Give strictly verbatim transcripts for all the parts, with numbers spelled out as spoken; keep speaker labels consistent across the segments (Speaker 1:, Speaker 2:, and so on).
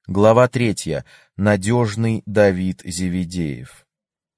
Speaker 1: Глава третья. Надежный Давид Зеведеев.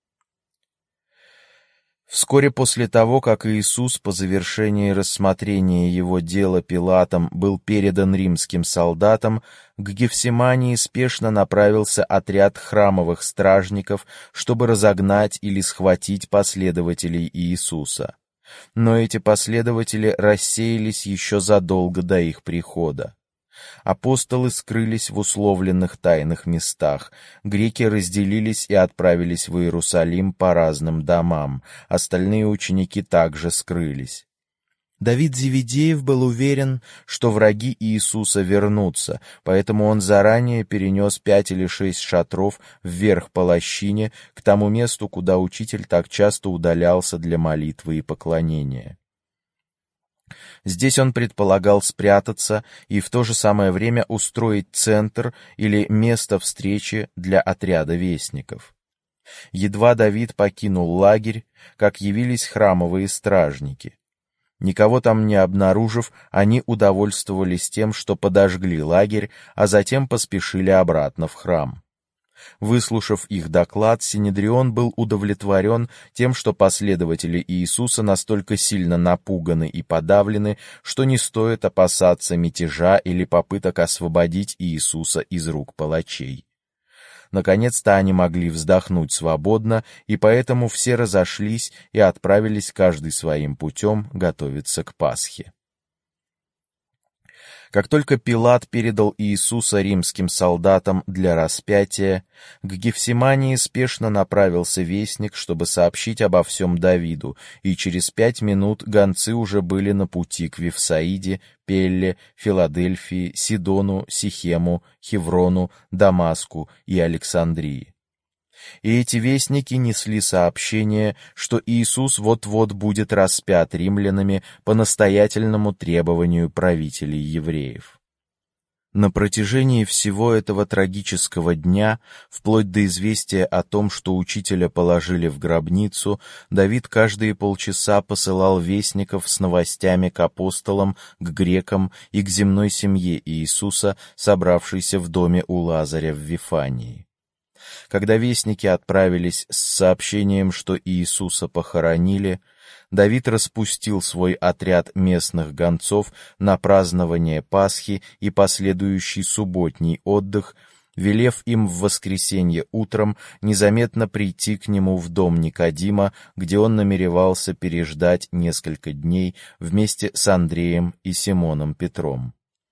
Speaker 1: Вскоре после того, как Иисус по завершении рассмотрения его дела Пилатом был передан римским солдатам, к Гефсимании спешно направился отряд храмовых стражников, чтобы разогнать или схватить последователей Иисуса. Но эти последователи рассеялись еще задолго до их прихода. Апостолы скрылись в условленных тайных местах, греки разделились и отправились в Иерусалим по разным домам, остальные ученики также скрылись. Давид Зеведеев был уверен, что враги Иисуса вернутся, поэтому он заранее перенес пять или шесть шатров вверх по лощине, к тому месту, куда учитель так часто удалялся для молитвы и поклонения. Здесь он предполагал спрятаться и в то же самое время устроить центр или место встречи для отряда вестников. Едва Давид покинул лагерь, как явились храмовые стражники. Никого там не обнаружив, они удовольствовались тем, что подожгли лагерь, а затем поспешили обратно в храм. Выслушав их доклад, Синедрион был удовлетворен тем, что последователи Иисуса настолько сильно напуганы и подавлены, что не стоит опасаться мятежа или попыток освободить Иисуса из рук палачей. Наконец-то они могли вздохнуть свободно, и поэтому все разошлись и отправились каждый своим путем готовиться к Пасхе. Как только Пилат передал Иисуса римским солдатам для распятия, к Гефсимании спешно направился вестник, чтобы сообщить обо всем Давиду, и через пять минут гонцы уже были на пути к Вифсаиде, Пелле, Филадельфии, Сидону, Сихему, Хеврону, Дамаску и Александрии. И эти вестники несли сообщение, что Иисус вот-вот будет распят римлянами по настоятельному требованию правителей евреев. На протяжении всего этого трагического дня, вплоть до известия о том, что учителя положили в гробницу, Давид каждые полчаса посылал вестников с новостями к апостолам, к грекам и к земной семье Иисуса, собравшейся в доме у Лазаря в Вифании. Когда вестники отправились с сообщением, что Иисуса похоронили, Давид распустил свой отряд местных гонцов на празднование Пасхи и последующий субботний отдых, велев им в воскресенье утром незаметно прийти к нему в дом Никодима, где он намеревался переждать несколько дней вместе с Андреем и Симоном Петром.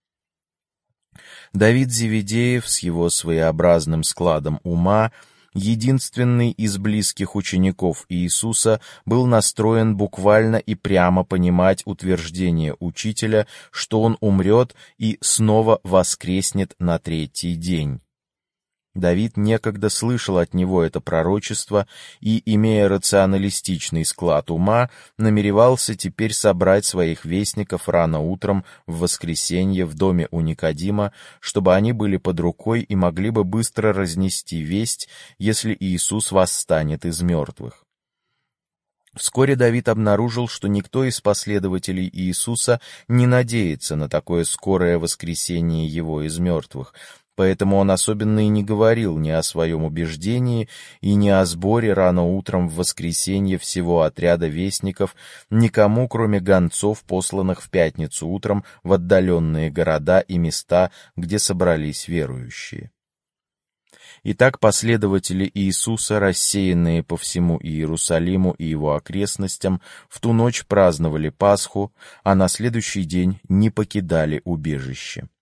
Speaker 1: Давид Зеведеев с его своеобразным складом ума, единственный из близких учеников Иисуса, был настроен буквально и прямо понимать утверждение учителя, что он умрет и снова воскреснет на третий день. Давид некогда слышал от него это пророчество и, имея рационалистичный склад ума, намеревался теперь собрать своих вестников рано утром в воскресенье в доме у Никодима, чтобы они были под рукой и могли бы быстро разнести весть, если Иисус восстанет из мертвых. Вскоре Давид обнаружил, что никто из последователей Иисуса не надеется на такое скорое воскресение его из мертвых, поэтому он особенно и не говорил ни о своем убеждении и ни о сборе рано утром в воскресенье всего отряда вестников никому, кроме гонцов, посланных в пятницу утром в отдаленные города и места, где собрались верующие. Итак, последователи Иисуса, рассеянные по всему Иерусалиму и его окрестностям, в ту ночь праздновали Пасху, а на следующий день не покидали убежище.